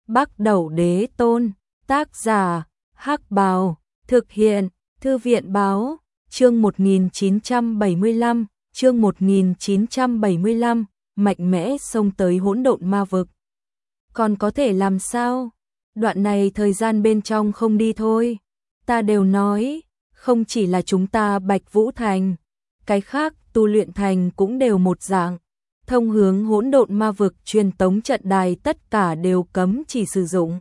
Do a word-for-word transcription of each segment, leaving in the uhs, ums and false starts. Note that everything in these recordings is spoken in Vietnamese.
Bắc Đẩu Đế Tôn, tác giả, Hắc Bào, thực hiện, Thư viện báo, chương một nghìn chín trăm bảy mươi lăm, chương một nghìn chín trăm bảy mươi lăm, mạnh mẽ xông tới hỗn độn ma vực. Còn có thể làm sao? Đoạn này thời gian bên trong không đi thôi. Ta đều nói, không chỉ là chúng ta Bạch Vũ Thành, cái khác tu luyện thành cũng đều một dạng. Thông hướng hỗn độn ma vực truyền tống trận đài tất cả đều cấm chỉ sử dụng.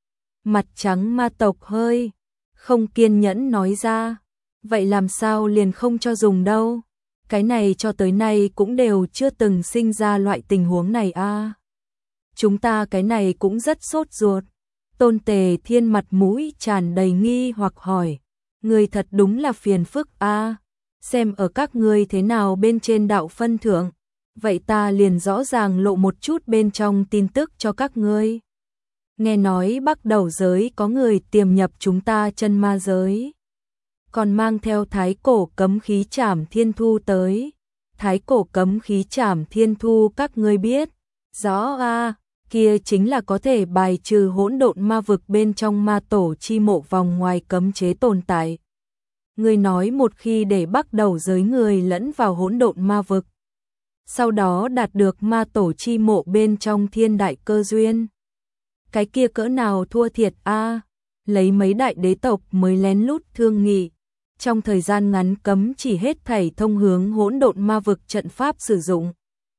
Mặt trắng ma tộc hơi không kiên nhẫn nói ra, vậy làm sao liền không cho dùng đâu? Cái này cho tới nay cũng đều chưa từng sinh ra loại tình huống này a. À. Chúng ta cái này cũng rất sốt ruột. Tôn Tề Thiên mặt mũi tràn đầy nghi hoặc hỏi, người thật đúng là phiền phức a. À. Xem ở các ngươi thế nào bên trên đạo phân thượng, vậy ta liền rõ ràng lộ một chút bên trong tin tức cho các ngươi. Nghe nói Bắc Đẩu giới có người tiềm nhập chúng ta chân ma giới, còn mang theo thái cổ cấm khí Trảm Thiên Thu tới. Thái cổ cấm khí Trảm Thiên Thu các ngươi biết rõ a, à, kia chính là có thể bài trừ hỗn độn ma vực bên trong ma tổ chi mộ vòng ngoài cấm chế tồn tại. Ngươi nói một khi để Bắc Đẩu giới người lẫn vào hỗn độn ma vực, sau đó đạt được ma tổ chi mộ bên trong thiên đại cơ duyên, cái kia cỡ nào thua thiệt a. À, lấy mấy đại đế tộc mới lén lút thương nghị, trong thời gian ngắn cấm chỉ hết thảy thông hướng hỗn độn ma vực trận pháp sử dụng.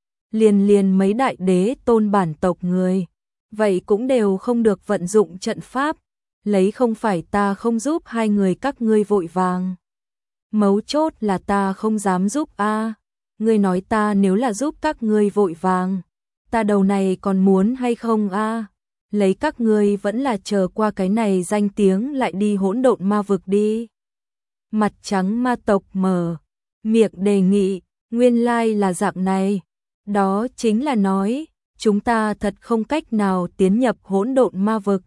Liền liền mấy đại đế tôn bản tộc người, vậy cũng đều không được vận dụng trận pháp, lấy không phải ta không giúp hai người các ngươi vội vàng. Mấu chốt là ta không dám giúp a. À. Ngươi nói ta nếu là giúp các ngươi vội vàng, ta đầu này còn muốn hay không a? À? Lấy các ngươi vẫn là chờ qua cái này danh tiếng lại đi hỗn độn ma vực đi. Mặt trắng ma tộc mở miệng đề nghị, nguyên lai là dạng này. Đó chính là nói, chúng ta thật không cách nào tiến nhập hỗn độn ma vực.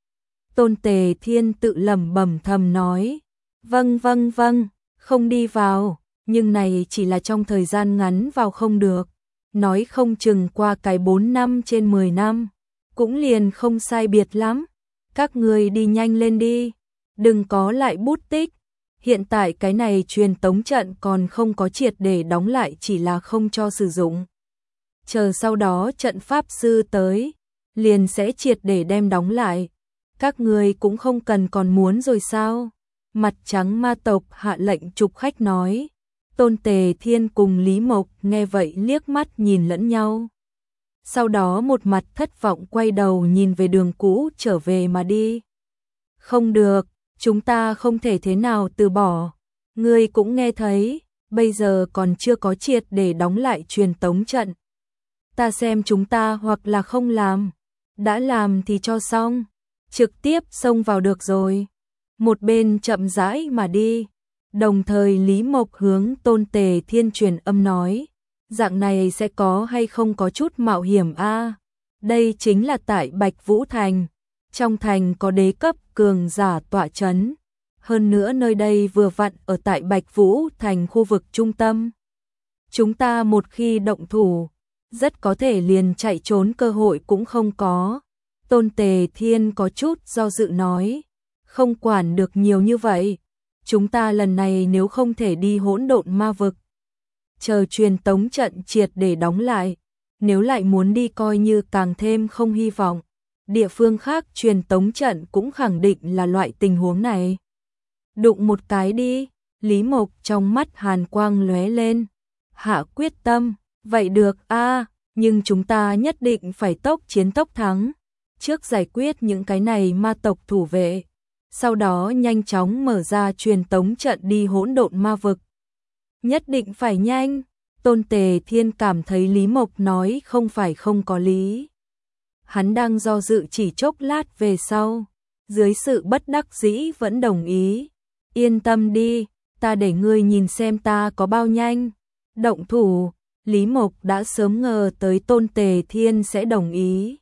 Tôn Tề Thiên tự lẩm bẩm thầm nói, vâng vâng vâng, không đi vào, nhưng này chỉ là trong thời gian ngắn vào không được. Nói không chừng qua cái bốn năm trên mười năm, cũng liền không sai biệt lắm. Các người đi nhanh lên đi, đừng có lại bút tích. Hiện tại cái này truyền tống trận còn không có triệt để đóng lại, chỉ là không cho sử dụng. Chờ sau đó trận pháp sư tới, liền sẽ triệt để đem đóng lại. Các người cũng không cần còn muốn rồi sao? Mặt trắng ma tộc hạ lệnh trục khách nói. Tôn Tề Thiên cùng Lý Mộc nghe vậy liếc mắt nhìn lẫn nhau. Sau đó một mặt thất vọng quay đầu nhìn về đường cũ trở về mà đi. Không được, chúng ta không thể thế nào từ bỏ. Ngươi cũng nghe thấy, bây giờ còn chưa có triệt để đóng lại truyền tống trận. Ta xem chúng ta hoặc là không làm, đã làm thì cho xong, trực tiếp xông vào được rồi. Một bên chậm rãi mà đi. Đồng thời Lý Mộc hướng Tôn Tề Thiên truyền âm nói, dạng này sẽ có hay không có chút mạo hiểm a? À, đây chính là tại Bạch Vũ Thành, trong thành có đế cấp cường giả tọa chấn, hơn nữa nơi đây vừa vặn ở tại Bạch Vũ Thành khu vực trung tâm. Chúng ta một khi động thủ, rất có thể liền chạy trốn cơ hội cũng không có. Tôn Tề Thiên có chút do dự nói, không quản được nhiều như vậy. Chúng ta lần này nếu không thể đi hỗn độn ma vực, chờ truyền tống trận triệt để đóng lại, nếu lại muốn đi coi như càng thêm không hy vọng. Địa phương khác truyền tống trận cũng khẳng định là loại tình huống này. Đụng một cái đi, Lý Mộc trong mắt hàn quang lóe lên, hạ quyết tâm, vậy được a, à, nhưng chúng ta nhất định phải tốc chiến tốc thắng, trước giải quyết những cái này ma tộc thủ vệ. Sau đó nhanh chóng mở ra truyền tống trận đi hỗn độn ma vực. Nhất định phải nhanh. Tôn Tề Thiên cảm thấy Lý Mộc nói không phải không có lý. Hắn đang do dự chỉ chốc lát về sau, dưới sự bất đắc dĩ vẫn đồng ý. Yên tâm đi, ta để ngươi nhìn xem ta có bao nhanh. Động thủ, Lý Mộc đã sớm ngờ tới Tôn Tề Thiên sẽ đồng ý.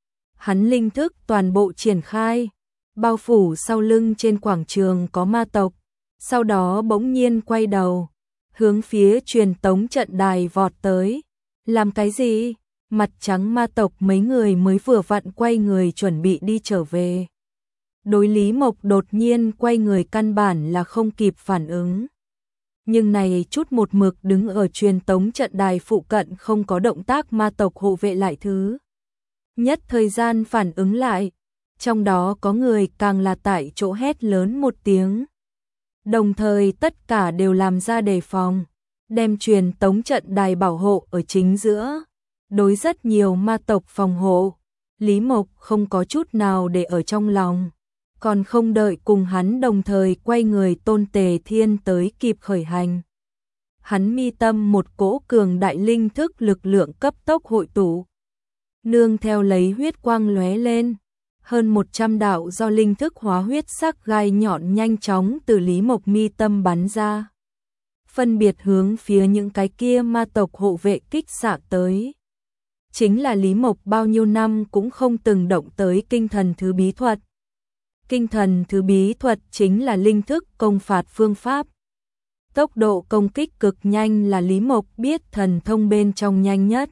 Hắn linh thức toàn bộ triển khai, bao phủ sau lưng trên quảng trường có ma tộc, sau đó bỗng nhiên quay đầu, hướng phía truyền tống trận đài vọt tới. Làm cái gì? mặt trắng ma tộc mấy người mới vừa vặn quay người chuẩn bị đi trở về. Đối Lý Mộc đột nhiên quay người căn bản là không kịp phản ứng. Nhưng này chút một mực đứng ở truyền tống trận đài phụ cận không có động tác ma tộc hộ vệ lại thứ nhất thời gian phản ứng lại, trong đó có người càng là tại chỗ hét lớn một tiếng. Đồng thời tất cả đều làm ra đề phòng, đem truyền tống trận đài bảo hộ ở chính giữa, đối rất nhiều ma tộc phòng hộ. Lý Mộc không có chút nào để ở trong lòng, còn không đợi cùng hắn đồng thời quay người Tôn Tề Thiên tới kịp khởi hành. Hắn mi tâm một cỗ cường đại linh thức lực lượng cấp tốc hội tụ, nương theo lấy huyết quang lóe lên, hơn một trăm đạo do linh thức hóa huyết sắc gai nhọn nhanh chóng từ Lý Mộc mi tâm bắn ra, phân biệt hướng phía những cái kia ma tộc hộ vệ kích xạ tới. Chính là Lý Mộc bao nhiêu năm cũng không từng động tới kinh thần thứ bí thuật. Kinh thần thứ bí thuật chính là linh thức công phạt phương pháp. Tốc độ công kích cực nhanh là Lý Mộc biết thần thông bên trong nhanh nhất.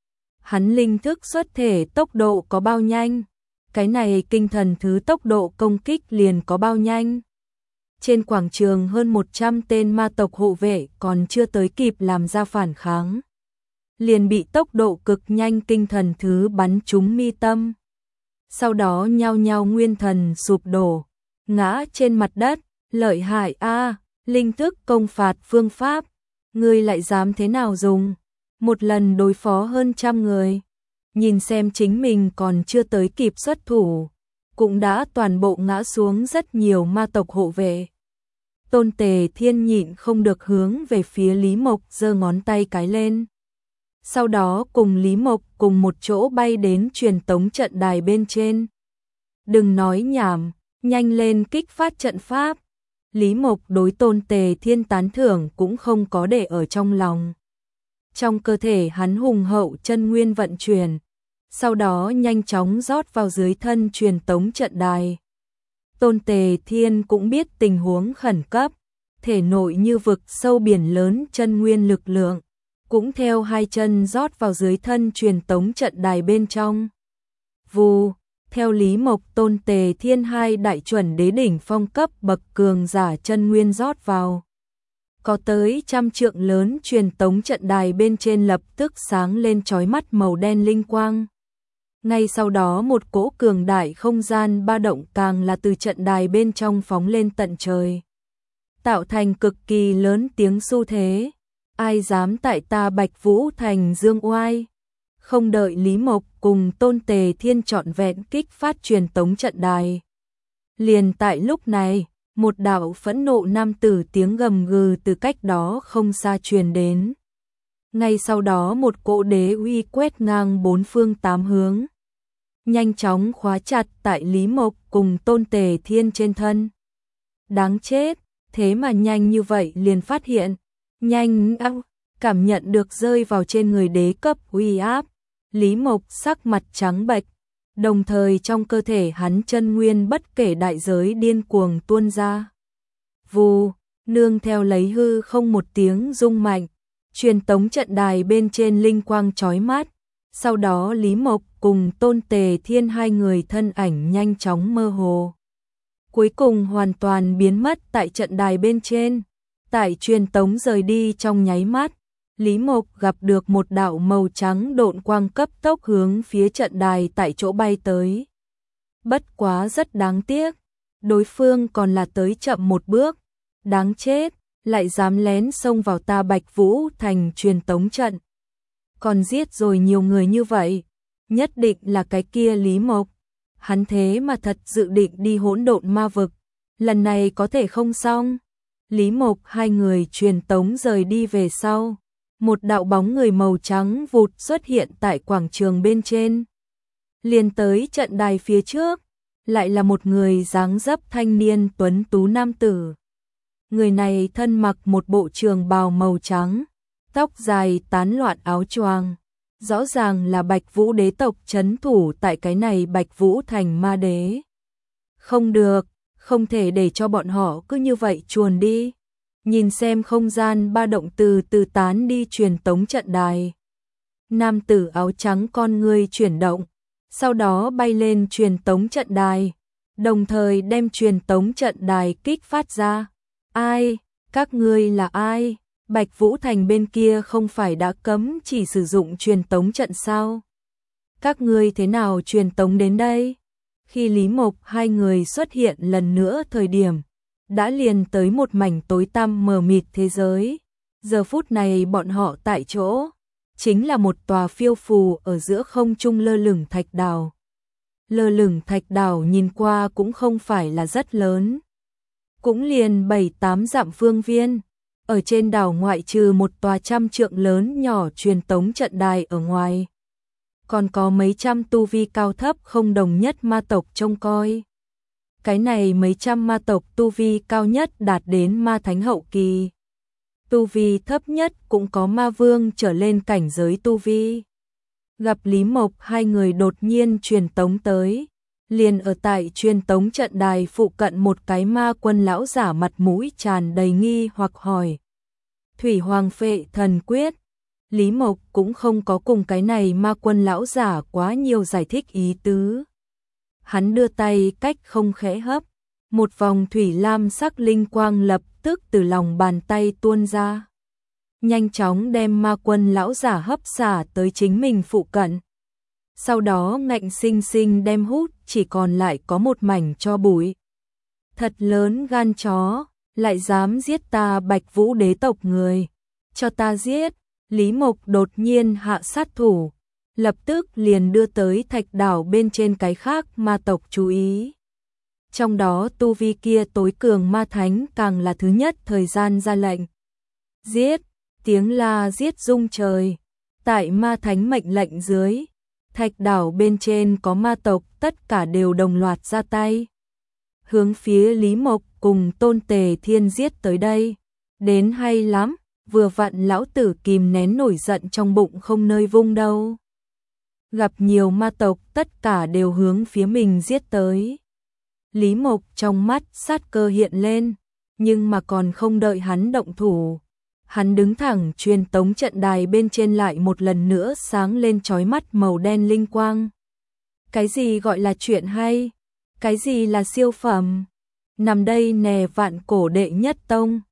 Hắn linh thức xuất thể tốc độ có bao nhanh, cái này kinh thần thứ tốc độ công kích liền có bao nhanh. Trên quảng trường hơn một trăm tên ma tộc hộ vệ còn chưa tới kịp làm ra phản kháng, liền bị tốc độ cực nhanh kinh thần thứ bắn trúng mi tâm. Sau đó nhao nhao nguyên thần sụp đổ, ngã trên mặt đất. Lợi hại a, linh thức công phạt phương pháp, ngươi lại dám thế nào dùng? Một lần đối phó hơn trăm người, nhìn xem chính mình còn chưa tới kịp xuất thủ, cũng đã toàn bộ ngã xuống rất nhiều ma tộc hộ vệ. Tôn Tề Thiên nhịn không được hướng về phía Lý Mộc giơ ngón tay cái lên. Sau đó cùng Lý Mộc cùng một chỗ bay đến truyền tống trận đài bên trên. Đừng nói nhảm, nhanh lên kích phát trận pháp. Lý Mộc đối Tôn Tề Thiên tán thưởng cũng không có để ở trong lòng. Trong cơ thể hắn hùng hậu chân nguyên vận chuyển, sau đó nhanh chóng rót vào dưới thân truyền tống trận đài. Tôn Tề Thiên cũng biết tình huống khẩn cấp, thể nội như vực sâu biển lớn chân nguyên lực lượng, cũng theo hai chân rót vào dưới thân truyền tống trận đài bên trong. Vù, theo Lý Mộc Tôn Tề Thiên hai đại chuẩn đế đỉnh phong cấp bậc cường giả chân nguyên rót vào. Có tới trăm trượng lớn truyền tống trận đài bên trên lập tức sáng lên chói mắt màu đen linh quang. Ngay sau đó một cỗ cường đại không gian ba động càng là từ trận đài bên trong phóng lên tận trời, tạo thành cực kỳ lớn tiếng xu thế. Ai dám tại ta Bạch Vũ Thành dương oai? Không đợi Lý Mộc cùng Tôn Tề Thiên trọn vẹn kích phát truyền tống trận đài, liền tại lúc này, một đạo phẫn nộ nam tử tiếng gầm gừ từ cách đó không xa truyền đến. Ngay sau đó một cỗ đế uy quét ngang bốn phương tám hướng, nhanh chóng khóa chặt tại Lý Mộc cùng Tôn Tề Thiên trên thân. Đáng chết, thế mà nhanh như vậy liền phát hiện. Nhanh ao, cảm nhận được rơi vào trên người đế cấp uy áp, Lý Mộc sắc mặt trắng bệch, đồng thời trong cơ thể hắn chân nguyên bất kể đại giới điên cuồng tuôn ra. Vù, nương theo lấy hư không một tiếng rung mạnh, truyền tống trận đài bên trên linh quang chói mắt, sau đó Lý Mộc cùng Tôn Tề Thiên hai người thân ảnh nhanh chóng mơ hồ, cuối cùng hoàn toàn biến mất tại trận đài bên trên. Tại truyền tống rời đi trong nháy mắt, Lý Mộc gặp được một đạo màu trắng độn quang cấp tốc hướng phía trận đài tại chỗ bay tới. Bất quá rất đáng tiếc, đối phương còn là tới chậm một bước. Đáng chết, lại dám lén xông vào ta Bạch Vũ Thành truyền tống trận. Còn giết rồi nhiều người như vậy, nhất định là cái kia Lý Mộc. Hắn thế mà thật dự định đi hỗn độn ma vực, lần này có thể không xong. Lý Mộc hai người truyền tống rời đi về sau, một đạo bóng người màu trắng vụt xuất hiện tại quảng trường bên trên. Liền tới trận đài phía trước, lại là một người dáng dấp thanh niên tuấn tú nam tử. Người này thân mặc một bộ trường bào màu trắng, tóc dài tán loạn áo choàng, rõ ràng là Bạch Vũ đế tộc trấn thủ tại cái này Bạch Vũ Thành ma đế. Không được, không thể để cho bọn họ cứ như vậy chuồn đi. Nhìn xem không gian ba động từ từ tán đi truyền tống trận đài. Nam tử áo trắng con ngươi chuyển động, sau đó bay lên truyền tống trận đài, đồng thời đem truyền tống trận đài kích phát ra. Ai? Các ngươi là ai? Bạch Vũ Thành bên kia không phải đã cấm chỉ sử dụng truyền tống trận sao? Các ngươi thế nào truyền tống đến đây? Khi Lý Mộc hai người xuất hiện lần nữa thời điểm, đã liền tới một mảnh tối tăm mờ mịt thế giới. Giờ phút này bọn họ tại chỗ, chính là một tòa phiêu phù ở giữa không trung lơ lửng thạch đảo. Lơ lửng thạch đảo nhìn qua cũng không phải là rất lớn. Cũng liền bảy tám dặm phương viên. Ở trên đảo ngoại trừ một tòa trăm trượng lớn nhỏ truyền tống trận đài ở ngoài. Còn có mấy trăm tu vi cao thấp không đồng nhất ma tộc trông coi. Cái này mấy trăm ma tộc tu vi cao nhất đạt đến ma thánh hậu kỳ. Tu vi thấp nhất cũng có ma vương trở lên cảnh giới tu vi. Gặp Lý Mộc hai người đột nhiên truyền tống tới. Liền ở tại truyền tống trận đài phụ cận một cái ma quân lão giả mặt mũi tràn đầy nghi hoặc hỏi. Thủy Hoàng Phệ Thần Quyết. Lý Mộc cũng không có cùng cái này ma quân lão giả quá nhiều giải thích ý tứ. Hắn đưa tay cách không khẽ hấp, một vòng thủy lam sắc linh quang lập tức từ lòng bàn tay tuôn ra. Nhanh chóng đem ma quân lão giả hấp xả tới chính mình phụ cận. Sau đó ngạnh sinh sinh đem hút, chỉ còn lại có một mảnh tro bụi. Thật lớn gan chó, lại dám giết ta Bạch Vũ đế tộc người. Cho ta giết. Lý Mộc đột nhiên hạ sát thủ, lập tức liền đưa tới thạch đảo bên trên cái khác ma tộc chú ý. Trong đó tu vi kia tối cường ma thánh càng là thứ nhất thời gian ra lệnh. Giết, tiếng la giết rung trời. Tại ma thánh mệnh lệnh dưới, thạch đảo bên trên có ma tộc tất cả đều đồng loạt ra tay. Hướng phía Lý Mộc cùng Tôn Tề Thiên giết tới đây. Đến hay lắm. Vừa vặn lão tử kìm nén nổi giận trong bụng không nơi vung đâu. Gặp nhiều ma tộc tất cả đều hướng phía mình giết tới. Lý Mộc trong mắt sát cơ hiện lên, nhưng mà còn không đợi hắn động thủ. Hắn đứng thẳng truyền tống trận đài bên trên lại một lần nữa sáng lên chói mắt màu đen linh quang. Cái gì gọi là chuyện hay? Cái gì là siêu phẩm? Nằm đây nè vạn cổ đệ nhất tông.